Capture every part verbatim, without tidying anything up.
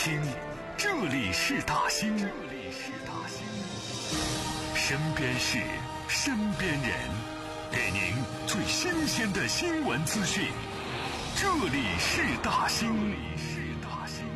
兴，这里是大兴，这里是大兴。身边事，身边人，给您最新鲜的新闻资讯。这里是大兴，这里是大兴。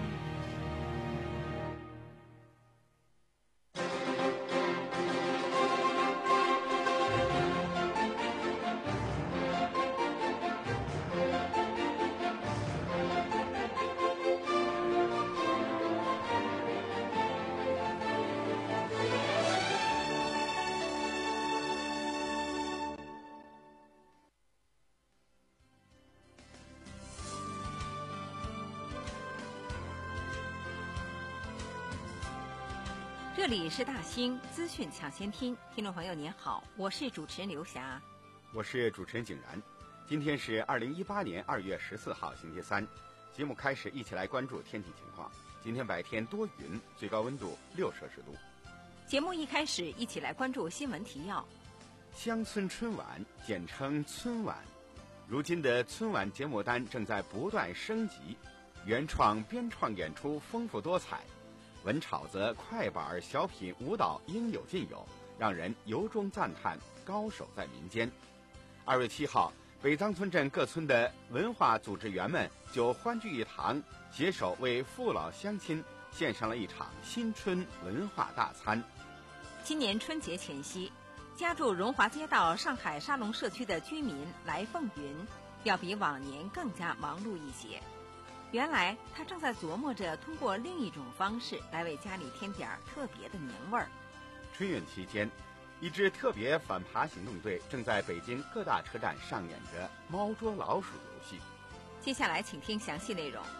这里是大兴资讯抢先听，听众朋友您好，我是主持人刘霞， 我是主持人景然。今天是二零一八年二月十四号星期三，节目开始，一起来关注天气情况。今天白天多云，最高温度六摄氏度。 节目一开始，一起来关注新闻提要。 乡村春晚简称春晚，如今的春晚节目单正在不断升级，原创编创演出丰富多彩，文炒子、快板、小品、舞蹈应有尽有，让人由衷赞叹高手在民间。二月七号，北藏村镇各村的文化组织员们就欢聚一堂，携手为父老乡亲献上了一场新春文化大餐。 今年春节前夕，家住荣华街道上海沙龙社区的居民来凤云，要比往年更加忙碌一些。原来他正在琢磨着通过另一种方式来为家里添点特别的年味儿。 春运期间，一支特别反扒行动队正在北京各大车站上演着猫捉老鼠游戏。 接下来请听详细内容。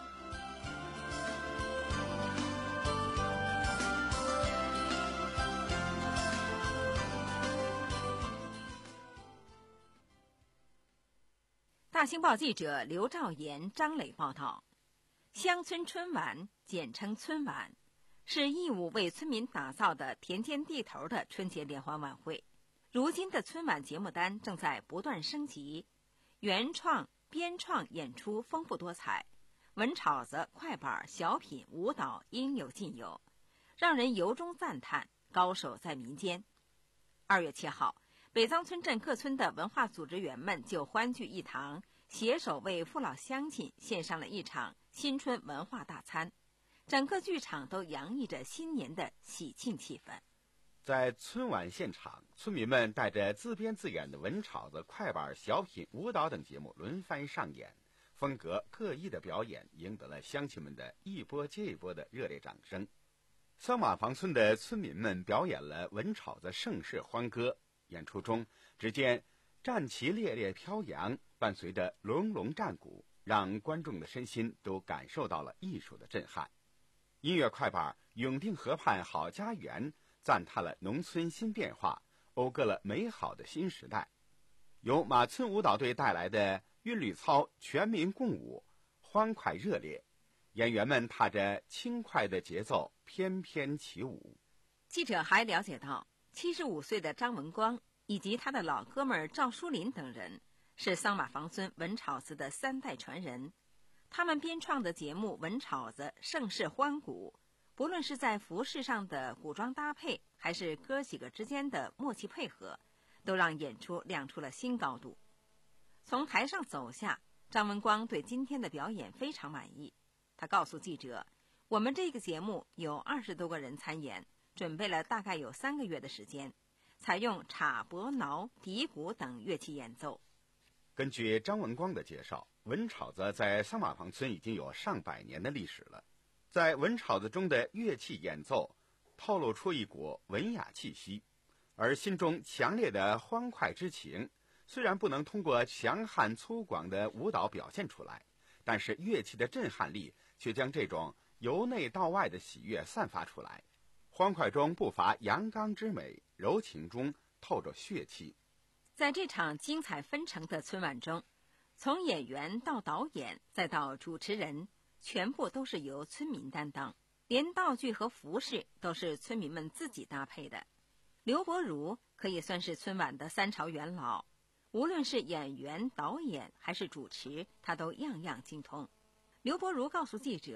大兴报记者刘兆岩、张磊报道。乡村春晚简称春晚，是义务为村民打造的田间地头的春节联欢晚会。如今的春晚节目单正在不断升级，原创编创演出丰富多彩，文炒子、快板、小品、舞蹈应有尽有，让人由衷赞叹高手在民间。二月七号，北藏村镇各村的文化组织员们就欢聚一堂，携手为父老乡亲献上了一场新春文化大餐，整个剧场都洋溢着新年的喜庆气氛。 在春晚现场，村民们带着自编自演的文炒子、快板、小品、舞蹈等节目轮番上演，风格各异的表演赢得了乡亲们的一波接一波的热烈掌声。桑马房村的村民们表演了文炒子盛世欢歌，演出中只见战旗猎猎飘扬，伴随着隆隆战鼓，让观众的身心都感受到了艺术的震撼。音乐快板永定河畔好家园赞叹了农村新变化，讴歌了美好的新时代。由马村舞蹈队带来的韵律操全民共舞，欢快热烈，演员们踏着轻快的节奏翩翩起舞。 记者还了解到，七十五岁的张文光以及他的老哥们赵书林等人是桑马房村文炒子的三代传人，他们编创的节目文炒子盛世欢鼓，不论是在服饰上的古装搭配，还是哥几个之间的默契配合，都让演出亮出了新高度。从台上走下，张文光对今天的表演非常满意。他告诉记者，我们这个节目有二十多个人参演，准备了大概有三个月的时间，采用镲、钹、挠、笛鼓等乐器演奏。 根据张文光的介绍，文炒子在桑马房村已经有上百年的历史了。在文炒子中的乐器演奏透露出一股文雅气息，而心中强烈的欢快之情虽然不能通过强悍粗犷的舞蹈表现出来，但是乐器的震撼力却将这种由内到外的喜悦散发出来。欢快中不乏阳刚之美，柔情中透着血气。 在这场精彩纷呈的春晚中，从演员到导演再到主持人，全部都是由村民担当，连道具和服饰都是村民们自己搭配的。刘伯如可以算是春晚的三朝元老，无论是演员、导演还是主持，他都样样精通。刘伯如告诉记者，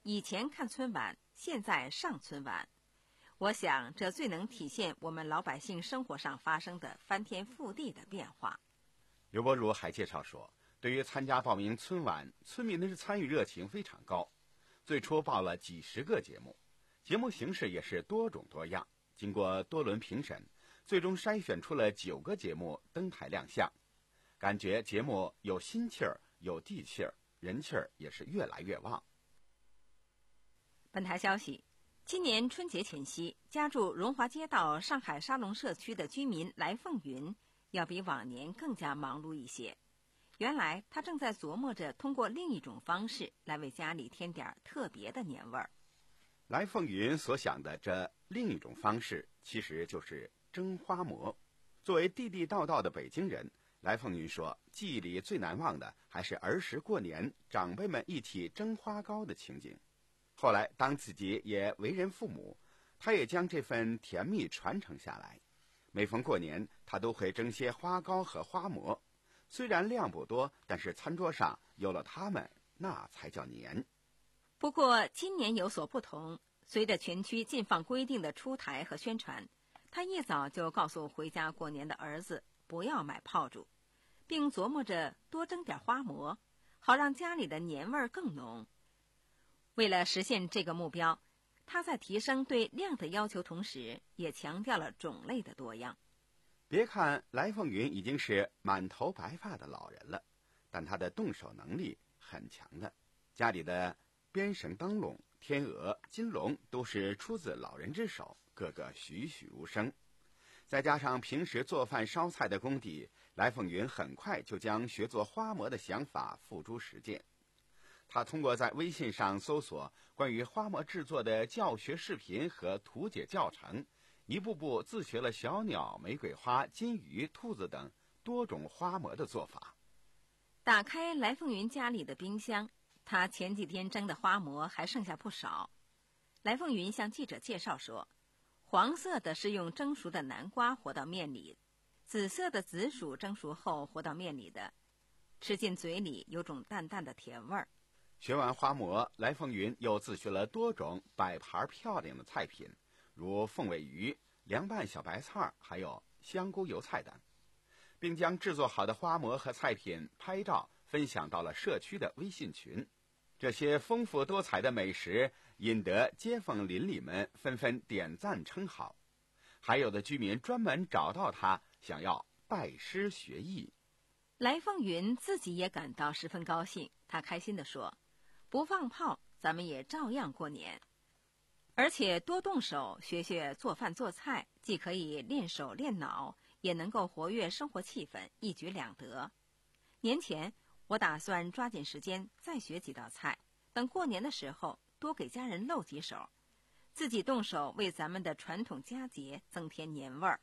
以前看春晚，现在上春晚。我想这最能体现我们老百姓生活上发生的翻天覆地的变化。 刘伯如还介绍说，对于参加报名春晚，村民的参与热情非常高。最初报了几十个节目，节目形式也是多种多样。经过多轮评审，最终筛选出了九个节目登台亮相。感觉节目有心气儿，有地气儿，人气儿也是越来越旺。 本台消息，今年春节前夕，家住荣华街道上海沙龙社区的居民来凤云要比往年更加忙碌一些。原来他正在琢磨着通过另一种方式来为家里添点特别的年味儿。 来凤云所想的这另一种方式，其实就是蒸花馍。作为地地道道的北京人，来凤云说，记忆里最难忘的还是儿时过年长辈们一起蒸花糕的情景。后来当自己也为人父母，他也将这份甜蜜传承下来。每逢过年，他都会蒸些花糕和花馍，虽然量不多，但是餐桌上有了它们，那才叫年。 不过今年有所不同，随着全区禁放规定的出台和宣传，他一早就告诉回家过年的儿子不要买炮竹，并琢磨着多蒸点花馍，好让家里的年味儿更浓。为了实现这个目标，他在提升对量的要求同时，也强调了种类的多样。 别看来凤云已经是满头白发的老人了，但他的动手能力很强的。家里的编绳灯笼、天鹅、金龙都是出自老人之手，个个栩栩如生。再加上平时做饭烧菜的功底，来凤云很快就将学做花馍的想法付诸实践。他通过在微信上搜索关于花馍制作的教学视频和图解教程，一步步自学了小鸟、玫瑰花、金鱼、兔子等多种花馍的做法。 打开来凤云家里的冰箱，他前几天蒸的花馍还剩下不少。来凤云向记者介绍说，黄色的是用蒸熟的南瓜和到面里，紫色的紫薯蒸熟后和到面里的，吃进嘴里有种淡淡的甜味儿。 学完花馍，来凤云又自学了多种摆盘漂亮的菜品，如凤尾鱼、凉拌小白菜，还有香菇油菜等，并将制作好的花馍和菜品拍照分享到了社区的微信群。这些丰富多彩的美食引得街坊邻里们纷纷点赞称好，还有的居民专门找到他，想要拜师学艺。 来凤云自己也感到十分高兴，他开心地说，不放炮，咱们也照样过年。而且多动手学学做饭做菜，既可以练手练脑，也能够活跃生活气氛，一举两得。年前我打算抓紧时间再学几道菜，等过年的时候多给家人露几手，自己动手为咱们的传统佳节增添年味儿。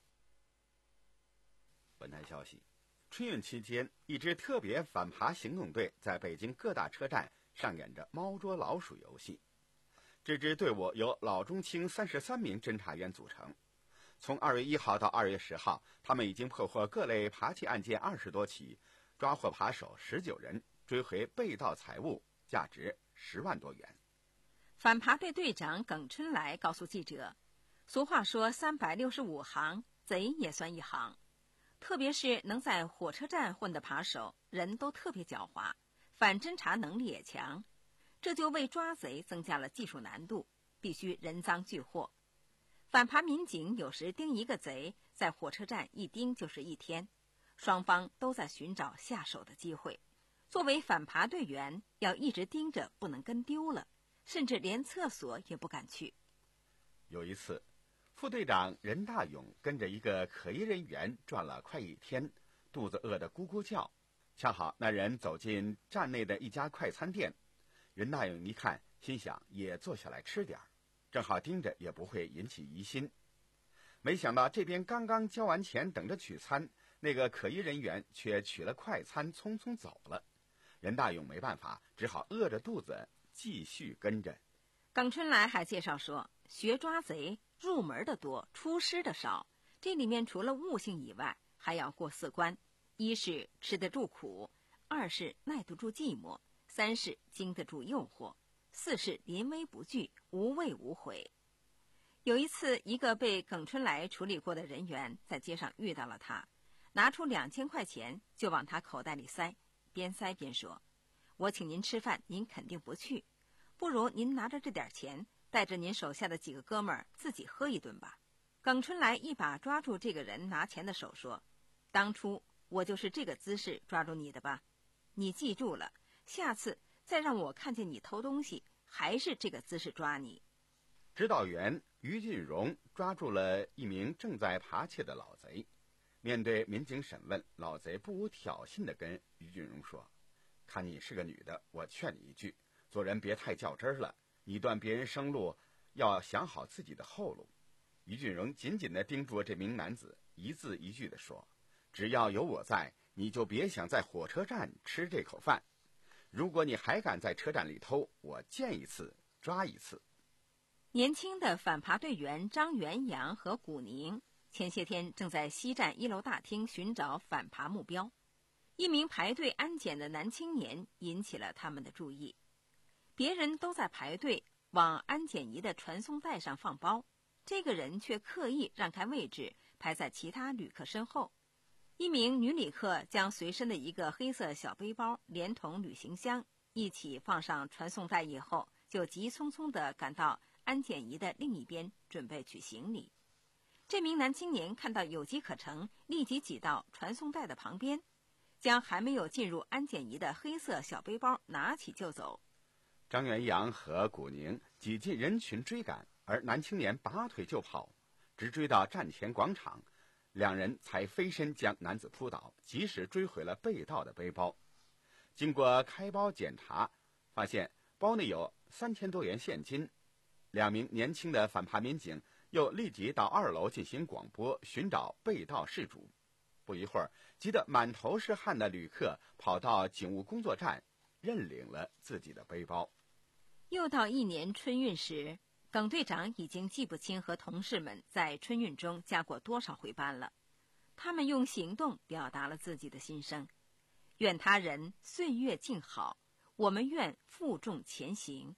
本台消息，春运期间，一支特别反扒行动队在北京各大车站上演着猫捉老鼠游戏。这支队伍由老中青三十三名侦查员组成。从二月一号到二月十号，他们已经破获各类扒窃案件二十多起，抓获扒手十九人，追回被盗财物价值十万多元。 反扒队队长耿春来告诉记者，俗话说三百六十五行，贼也算一行。特别是能在火车站混的扒手，人都特别狡猾，反侦查能力也强，这就为抓贼增加了技术难度，必须人赃俱获。反扒民警有时盯一个贼，在火车站一盯就是一天，双方都在寻找下手的机会。作为反扒队员，要一直盯着，不能跟丢了，甚至连厕所也不敢去。 有一次，副队长任大勇跟着一个可疑人员转了快一天，肚子饿得咕咕叫。恰好那人走进站内的一家快餐店，任大勇一看，心想也坐下来吃点儿，正好盯着也不会引起疑心。没想到这边刚刚交完钱等着取餐，那个可疑人员却取了快餐匆匆走了。任大勇没办法，只好饿着肚子继续跟着。 耿春来还介绍说，学抓贼入门的多，出师的少。这里面除了悟性以外，还要过四关：一是吃得住苦，二是耐得住寂寞，三是经得住诱惑， 似是临危不惧，无畏无悔。有一次，一个被耿春来处理过的人员在街上遇到了他，拿出两千块钱就往他口袋里塞，边塞边说：“我请您吃饭，您肯定不去，不如您拿着这点钱，带着您手下的几个哥们儿自己喝一顿吧。”耿春来一把抓住这个人拿钱的手说：“当初我就是这个姿势抓住你的吧？你记住了，下次再让我看见你偷东西，还是这个姿势抓你。” 指导员于俊荣抓住了一名正在扒窃的老贼。面对民警审问，老贼不无挑衅地跟于俊荣说：“看你是个女的，我劝你一句，做人别太较真儿了，你断别人生路，要想好自己的后路。”于俊荣紧紧地盯住这名男子，一字一句地说：“只要有我在，你就别想在火车站吃这口饭。如果你还敢在车站里偷，我见一次抓一次。” 年轻的反扒队员张元阳和古宁前些天正在西站一楼大厅寻找反扒目标，一名排队安检的男青年引起了他们的注意。别人都在排队往安检仪的传送带上放包，这个人却刻意让开位置，排在其他旅客身后。一名女旅客将随身的一个黑色小背包连同旅行箱一起放上传送带以后，就急匆匆地赶到安检仪的另一边准备取行李。这名男青年看到有机可乘，立即挤到传送带的旁边，将还没有进入安检仪的黑色小背包拿起就走。 张元阳和古宁挤进人群追赶，而男青年拔腿就跑，直追到站前广场，两人才飞身将男子扑倒，及时追回了被盗的背包。经过开包检查，发现包内有三千多元现金。两名年轻的反扒民警又立即到二楼进行广播，寻找被盗事主。不一会儿，急得满头是汗的旅客跑到警务工作站，认领了自己的背包。 又到一年春运时，耿队长已经记不清和同事们在春运中加过多少回班了。他们用行动表达了自己的心声：愿他人岁月静好，我们愿负重前行。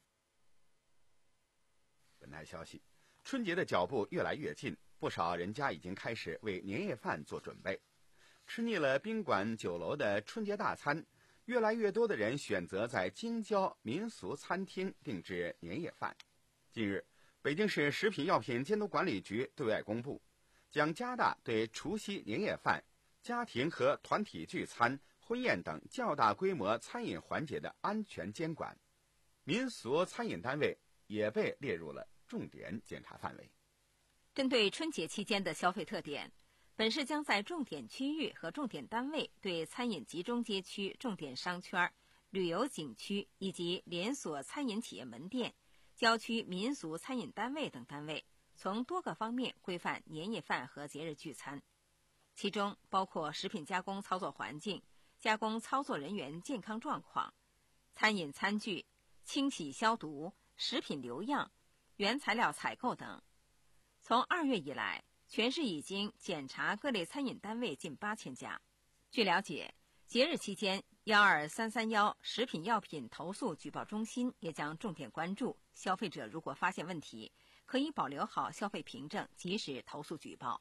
本台消息，春节的脚步越来越近，不少人家已经开始为年夜饭做准备。吃腻了宾馆酒楼的春节大餐，越来越多的人选择在京郊民俗餐厅定制年夜饭。近日，北京市食品药品监督管理局对外公布，将加大对除夕年夜饭、家庭和团体聚餐、婚宴等较大规模餐饮环节的安全监管，民俗餐饮单位也被列入了重点检查范围。 针对春节期间的消费特点，本市将在重点区域和重点单位对餐饮集中街区、重点商圈、旅游景区以及连锁餐饮企业门店、郊区民俗餐饮单位等单位，从多个方面规范年夜饭和节日聚餐，其中包括食品加工操作环境、加工操作人员健康状况、餐饮餐具清洗消毒、食品留样、原材料采购等。从二月以来，全市已经检查各类餐饮单位近八千家。据了解，节日期间，幺二三三幺食品药品投诉举报中心也将重点关注消费者，如果发现问题，可以保留好消费凭证，及时投诉举报。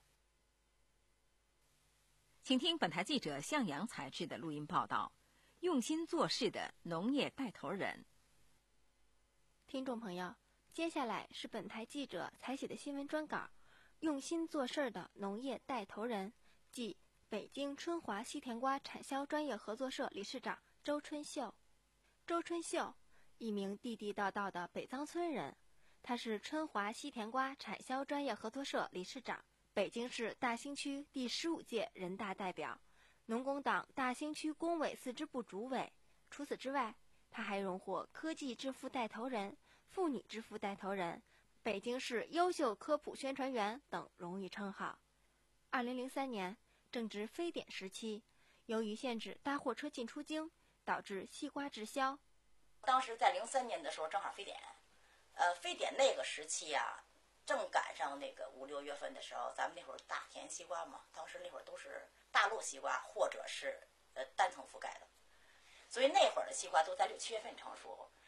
请听本台记者向阳采制的录音报道：用心做事的农业带头人。 听众朋友，接下来是本台记者采写的新闻专稿，用心做事的农业带头人，即北京春华西甜瓜产销专业合作社理事长周春秀。周春秀，一名地地道道的北藏村人，他是春华西甜瓜产销专业合作社理事长，北京市大兴区第十五届人大代表，农工党大兴区工委四支部主委。除此之外，他还荣获科技致富带头人、妇女致富带头人、北京市优秀科普宣传员等荣誉称号。二零零三年正值非典时期，由于限制大货车进出京，导致西瓜滞销。 当时在零三年的时候正好非典，呃，非典那个时期啊，正赶上那个五六月份的时候，咱们那会儿大田西瓜嘛，当时那会儿都是大陆西瓜或者是呃单层覆盖的，所以那会儿的西瓜都在六七月份成熟。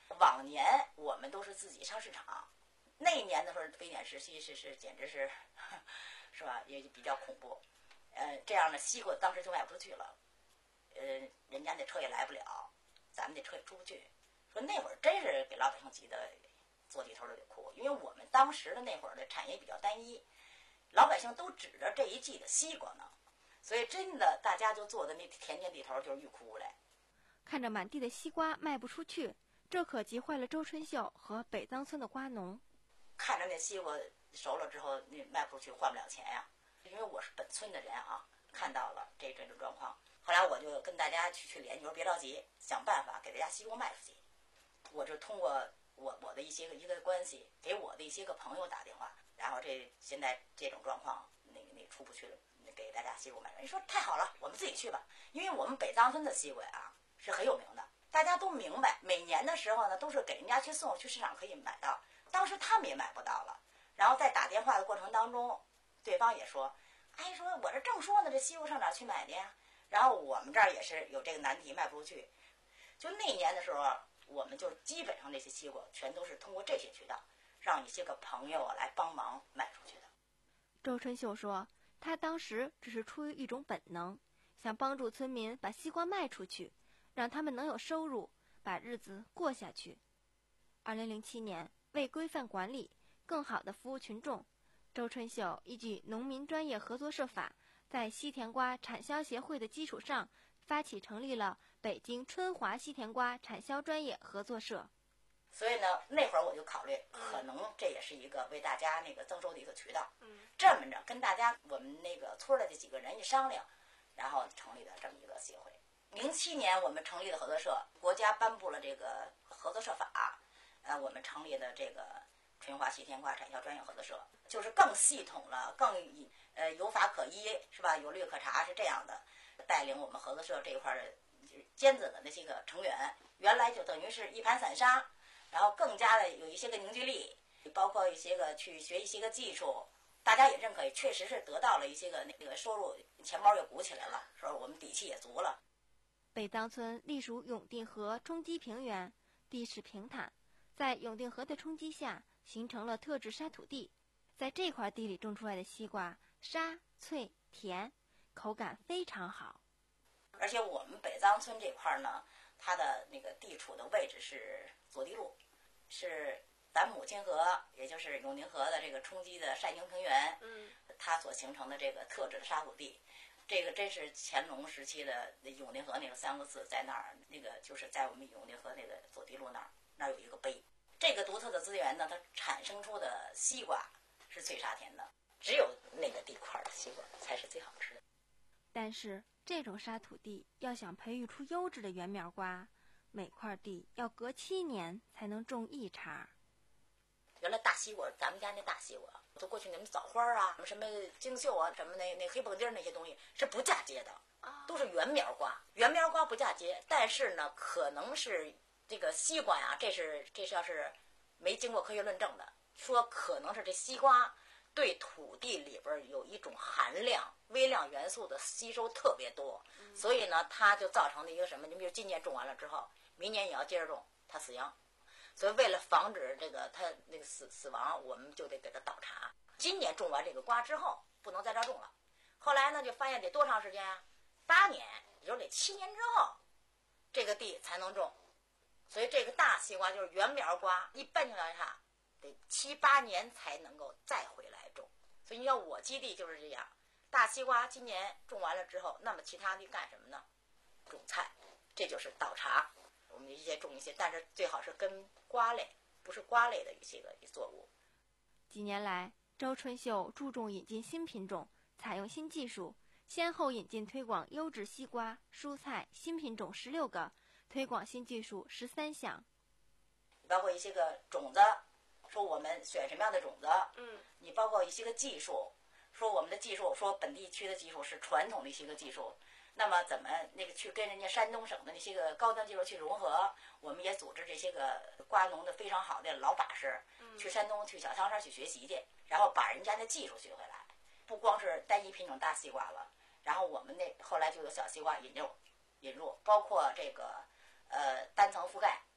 往年我们都是自己上市场，那一年的时候非典时期是是简直是，是吧？也比较恐怖。呃，这样的西瓜当时就卖不出去了，呃，人家那车也来不了，咱们那车也出不去。说那会儿真是给老百姓急得坐地头都得哭，因为我们当时的那会儿的产业比较单一，老百姓都指着这一季的西瓜呢，所以真的大家就坐在那田间地头就是欲哭无泪。 看着满地的西瓜卖不出去，这可急坏了周春秀和北臧村的瓜农。 看着那西瓜熟了之后，那卖不出去，换不了钱呀。因为我是本村的人啊，看到了这这种状况，后来我就跟大家去去联系，说别着急，想办法给大家西瓜卖出去。我就通过我我的一些个一个关系，给我的一些个朋友打电话，然后这现在这种状况，那个那个出不去了，给大家西瓜卖。人说太好了，我们自己去吧，因为我们北臧村的西瓜啊是很有名的，大家都明白，每年的时候呢都是给人家去送，去市场可以买到，当时他们也买不到了，然后在打电话的过程当中，对方也说，哎，说我这正说呢，这西瓜上哪去买的呀？然后我们这儿也是有这个难题，卖不出去。就那年的时候，我们就基本上这些西瓜全都是通过这些渠道，让一些个朋友啊来帮忙卖出去的。 周春秀说，他当时只是出于一种本能，想帮助村民把西瓜卖出去，让他们能有收入，把日子过下去。二零零七年，为规范管理，更好地服务群众，周春秀依据农民专业合作社法，在西甜瓜产销协会的基础上，发起成立了北京春华西甜瓜产销专业合作社。 所以呢，那会儿我就考虑，可能这也是一个为大家那个增收的一个渠道。 嗯， 这么着跟大家我们那个村的这几个人一商量，然后成立的这么一个协会。零七年我们成立的合作社，国家颁布了这个合作社法，呃，我们成立的这个春华西甜瓜产销专业合作社，就是更系统了，更呃有法可依，是吧？有律可查，是这样的。带领我们合作社这一块的尖子的那些个成员，原来就等于是一盘散沙，然后更加的有一些个凝聚力，包括一些个去学一些个技术，大家也认可，确实是得到了一些个那个收入，钱包也鼓起来了，说我们底气也足了。 北臧村隶属永定河冲积平原，地势平坦，在永定河的冲击下形成了特质沙土地，在这块地里种出来的西瓜沙脆甜，口感非常好。 而且我们北臧村这块呢，它的那个地处的位置是左地路，是咱母亲河，也就是永定河的这个冲积的晒凝平原， 嗯， 它所形成的这个特质的沙土地，这个真是乾隆时期的永定河那个三个字，在那儿，那个就是在我们永定河那个左地路那儿，那儿有一个碑。这个独特的资源呢，它产生出的西瓜是脆沙甜的，只有那个地块的西瓜才是最好吃的。 但是这种沙土地要想培育出优质的圆苗瓜，每块地要隔七年才能种一茬。 原来大西瓜，咱们家那大西瓜，就过去那么枣花啊，什么什么京秀啊，什么那那黑蹦丁那些东西是不嫁接的，都是圆苗瓜。圆苗瓜不嫁接，但是呢，可能是这个西瓜呀，这是这是要是没经过科学论证的，说可能是这西瓜对土地里边有一种含量微量元素的吸收特别多，所以呢，它就造成了一个什么？你比如今年种完了之后，明年也要接着种，它死秧。所以为了防止这个它那个死死亡，我们就得给它倒茬。今年种完这个瓜之后，不能在这儿种了。后来呢，就发现得多长时间啊？八年，也就是得七年之后，这个地才能种。所以这个大西瓜就是圆苗瓜，一般情况下得七八年才能够再回来种。所以你看我基地就是这样，大西瓜今年种完了之后，那么其他地干什么呢？种菜，这就是倒茬。我们一些种一些，但是最好是跟瓜类，不是瓜类的一些个作物。 几年来，周春秀注重引进新品种，采用新技术，先后引进推广优质西瓜、蔬菜新品种十六个，推广新技术十三项。 包括一些个种子，说我们选什么样的种子， 嗯， 你包括一些个技术，说我们的技术，说本地区的技术是传统的一些个技术。那么怎么那个去跟人家山东省的那些个高端技术去融合？我们也组织这些个瓜农的非常好的老把式，去山东去小汤山去学习去，然后把人家的技术学回来。不光是单一品种大西瓜了，然后我们那后来就有小西瓜引入，引入包括这个呃单层覆盖，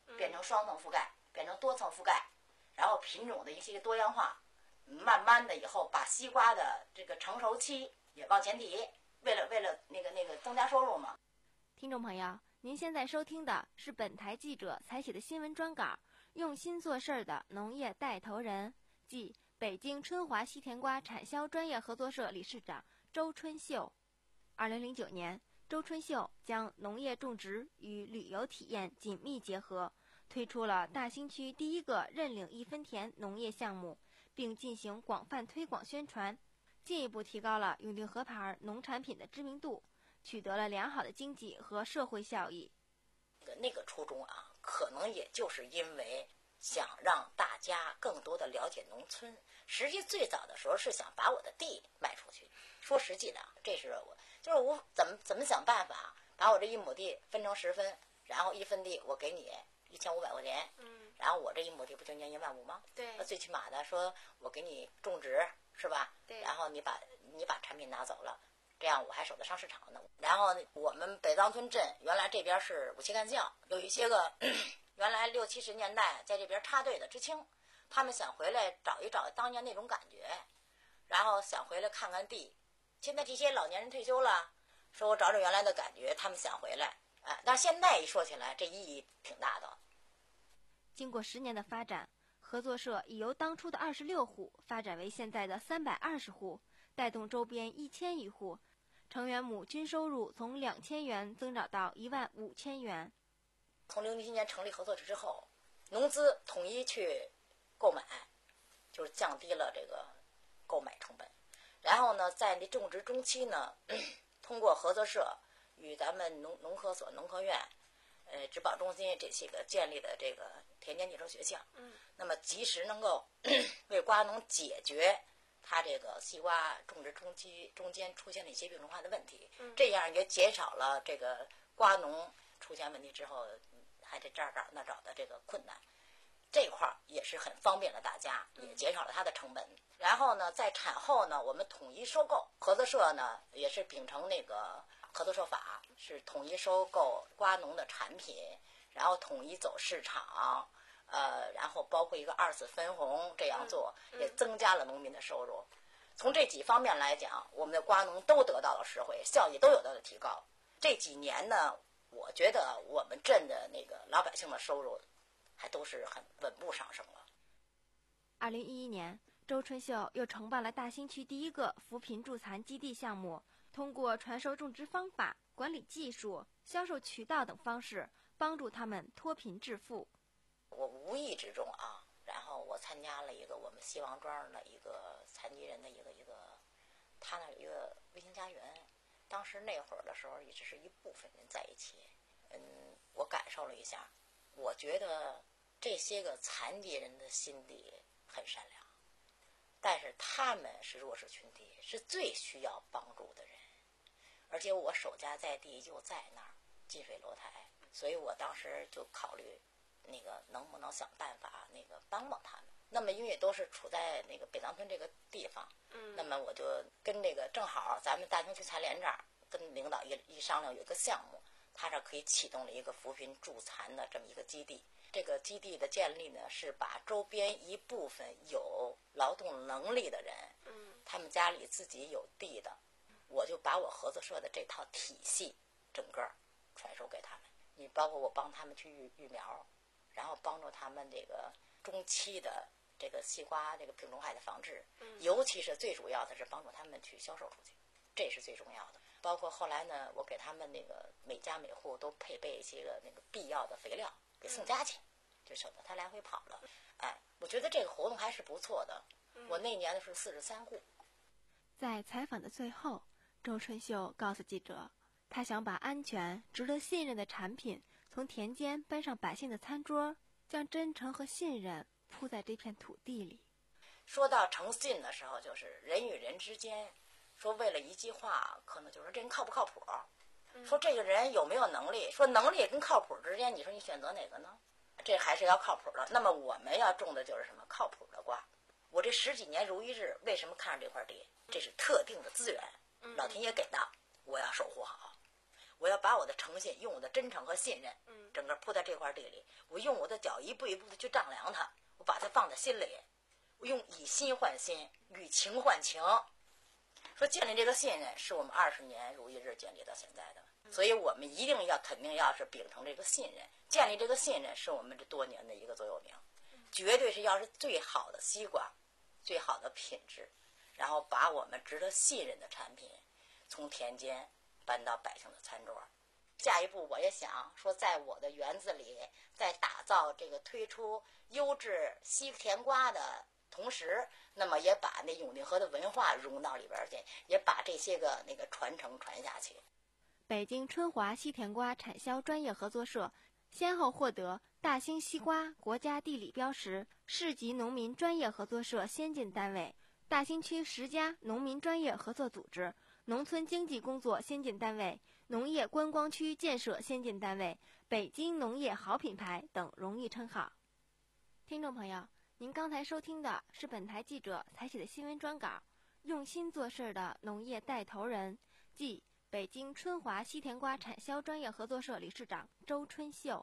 变成双层覆盖，变成多层覆盖，然后品种的一些多样化，慢慢的以后把西瓜的这个成熟期也往前提，为了为了那个那个增加收入嘛。 听众朋友，您现在收听的是本台记者采写的新闻专稿，用心做事儿的农业带头人，即北京春华西甜瓜产销专业合作社理事长周春秀。二零零九年，周春秀将农业种植与旅游体验紧密结合，推出了大兴区第一个认领一分田农业项目，并进行广泛推广宣传，进一步提高了永定河牌农产品的知名度，取得了良好的经济和社会效益。 那个初衷啊，可能也就是因为想让大家更多的了解农村。实际最早的时候是想把我的地卖出去。说实际的，这是我就是我怎么怎么想办法把我这一亩地分成十分，然后一分地我给你一千五百块钱，嗯，然后我这一亩地不就年一万五吗？ 对， 那最起码的说我给你种植是吧？ 对， 然后你把你把产品拿走了。这样我还守得上市场呢。然后我们北藏村镇原来这边是武器干校，有一些个原来六七十年代在这边插队的知青，他们想回来找一找当年那种感觉，然后想回来看看地。现在这些老年人退休了，说我找找原来的感觉，他们想回来。哎，但是现在一说起来，这意义挺大的。 经过十年的发展，合作社已由当初的二十六户发展为现在的三百二十户，带动周边一千余户。成员亩均收入从两千元增长到一万五千元。 从零七年成立合作社之后，农资统一去购买，就是降低了这个购买成本。然后呢，在那种植中期呢，通过合作社与咱们农农科所、农科院、呃植保中心这些个建立的这个田间地头学校，嗯，那么及时能够为瓜农解决它这个西瓜种植中期中间出现的一些病虫害的问题，嗯，这样也减少了这个瓜农出现问题之后还得这儿找那找的这个困难。这块儿也是很方便了大家，也减少了它的成本。然后呢，在产后呢，我们统一收购，合作社呢也是秉承那个合作社法，是统一收购瓜农的产品，然后统一走市场，呃，然后包括一个二次分红，这样做也增加了农民的收入。从这几方面来讲，我们的瓜农都得到了实惠，效益都有到了提高。这几年呢，我觉得我们镇的那个老百姓的收入还都是很稳步上升了。 二零一一年，周春秀又承办了大兴区第一个扶贫助残基地项目，通过传授种植方法、管理技术、销售渠道等方式，帮助他们脱贫致富。 我无意之中啊，然后我参加了一个我们西王庄的一个残疾人的一个一个，他那有一个卫星家园。当时那会儿的时候，也只是一部分人在一起。嗯，我感受了一下，我觉得这些个残疾人的心底很善良，但是他们是弱势群体，是最需要帮助的人。而且我守家在地就在那儿，近水楼台，所以我当时就考虑那个能不能想办法那个帮帮他们。那么因为都是处在那个北藏村这个地方，嗯，那么我就跟那个正好咱们大兴区残联这儿跟领导一一商量，有一个项目，他这可以启动了一个扶贫助残的这么一个基地。这个基地的建立呢，是把周边一部分有劳动能力的人，嗯，他们家里自己有地的，我就把我合作社的这套体系整个传授给他们。你包括我帮他们去育育苗，然后帮助他们这个中期的这个西瓜这个病虫害的防治，尤其是最主要的是帮助他们去销售出去，这是最重要的。包括后来呢，我给他们那个每家每户都配备一些个那个必要的肥料，给送家去，就省得他来回跑了。哎，我觉得这个活动还是不错的。我那年的是四十三户。 在采访的最后，周春秀告诉记者，他想把安全、值得信任的产品从田间搬上百姓的餐桌，将真诚和信任铺在这片土地里。 说到诚信的时候，就是人与人之间，说为了一句话，可能就是这人靠不靠谱，说这个人有没有能力，说能力跟靠谱之间，你说你选择哪个呢？这还是要靠谱的。那么我们要种的就是什么？靠谱的瓜。我这十几年如一日，为什么看上这块地？这是特定的资源，老天爷给的，我要守护好。 我要把我的诚信，用我的真诚和信任，整个铺在这块地里。我用我的脚一步一步的去丈量它，我把它放在心里，我用以心换心，以情换情。说建立这个信任，是我们二十年如一日建立到现在的，所以我们一定要肯定要是秉承这个信任，建立这个信任是我们这多年的一个座右铭，绝对是要是最好的西瓜，最好的品质，然后把我们值得信任的产品从田间搬到百姓的餐桌。下一步我也想说，在我的园子里，在打造这个推出优质西甜瓜的同时，那么也把那永定河的文化融到里边去，也把这些个那个传承传下去。 北京春华西甜瓜产销专业合作社先后获得大兴西瓜国家地理标识、市级农民专业合作社先进单位、大兴区十家农民专业合作组织、农村经济工作先进单位、农业观光区建设先进单位、北京农业好品牌等荣誉称号。听众朋友，您刚才收听的是本台记者采写的新闻专稿，用心做事的农业带头人，即北京春华西甜瓜产销专业合作社理事长周春秀。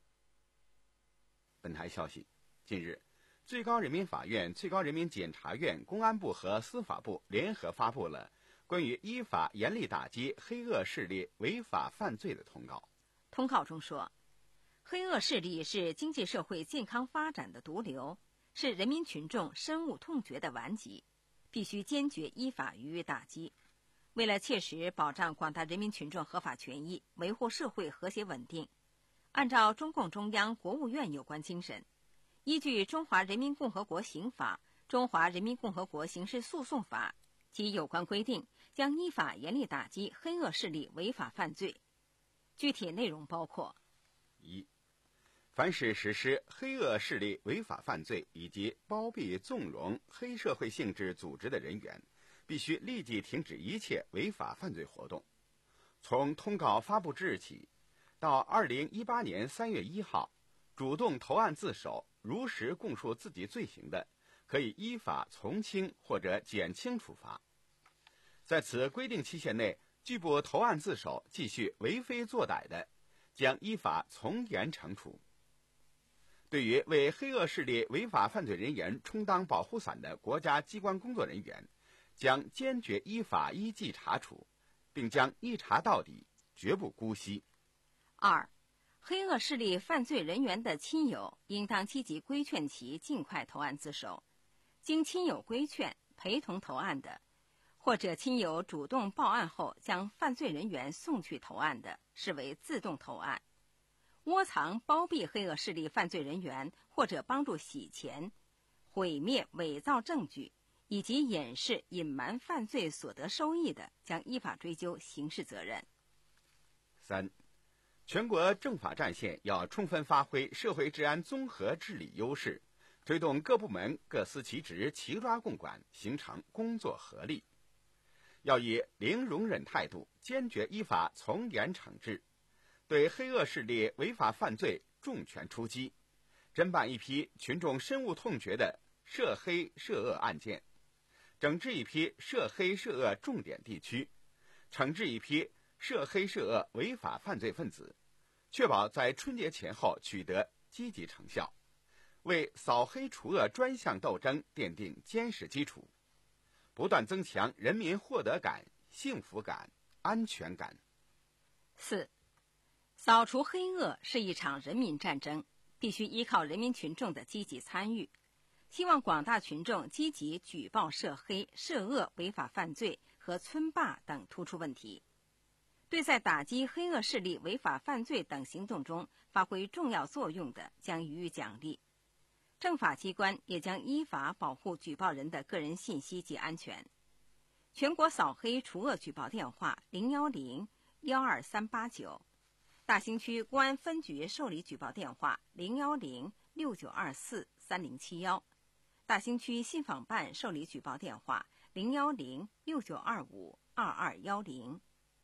本台消息，近日，最高人民法院、最高人民检察院、公安部和司法部联合发布了关于依法严厉打击黑恶势力违法犯罪的通告。 通告中说，黑恶势力是经济社会健康发展的毒瘤，是人民群众深恶痛绝的顽疾，必须坚决依法予以打击。为了切实保障广大人民群众合法权益，维护社会和谐稳定，按照中共中央、国务院有关精神，依据《中华人民共和国刑法》《中华人民共和国刑事诉讼法》及有关规定，将依法严厉打击黑恶势力违法犯罪。具体内容包括： 一、凡是实施黑恶势力违法犯罪以及包庇纵容黑社会性质组织的人员，必须立即停止一切违法犯罪活动。从通告发布之日起到二零一八年三月一号，主动投案自首、如实供述自己罪行的，可以依法从轻或者减轻处罚。在此规定期限内拒不投案自首、继续为非作歹的，将依法从严惩处。对于为黑恶势力违法犯罪人员充当保护伞的国家机关工作人员，将坚决依法依纪查处，并将一查到底，绝不姑息。 二、黑恶势力犯罪人员的亲友应当积极规劝其尽快投案自首，经亲友规劝陪同投案的，或者亲友主动报案后将犯罪人员送去投案的，视为自动投案。窝藏包庇黑恶势力犯罪人员，或者帮助洗钱、毁灭、伪造证据以及掩饰、隐瞒犯罪所得收益的，将依法追究刑事责任。 三、全国政法战线要充分发挥社会治安综合治理优势，推动各部门各司其职、齐抓共管，形成工作合力。要以零容忍态度，坚决依法从严惩治，对黑恶势力违法犯罪重拳出击，侦办一批群众深恶痛绝的涉黑涉恶案件，整治一批涉黑涉恶重点地区，惩治一批涉黑涉恶违法犯罪分子，确保在春节前后取得积极成效，为扫黑除恶专项斗争奠定坚实基础，不断增强人民获得感、幸福感、安全感。 四、扫除黑恶是一场人民战争，必须依靠人民群众的积极参与。希望广大群众积极举报涉黑、涉恶违法犯罪和村霸等突出问题，对在打击黑恶势力违法犯罪等行动中发挥重要作用的，将予以奖励。政法机关也将依法保护举报人的个人信息及安全。全国扫黑除恶举报电话零幺零幺二三八九，大兴区公安分局受理举报电话零幺零六九二四三零七幺，大兴区信访办受理举报电话零幺零六九二五二二幺零。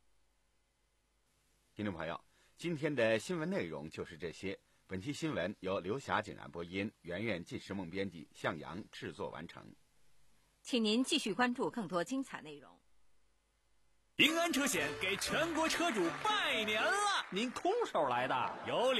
听众朋友，今天的新闻内容就是这些。本期新闻由刘霞井然播音，圆圆纪实梦编辑，向阳制作完成。 请您继续关注更多精彩内容。 平安车险给全国车主拜年了！ 您空手来的？ 有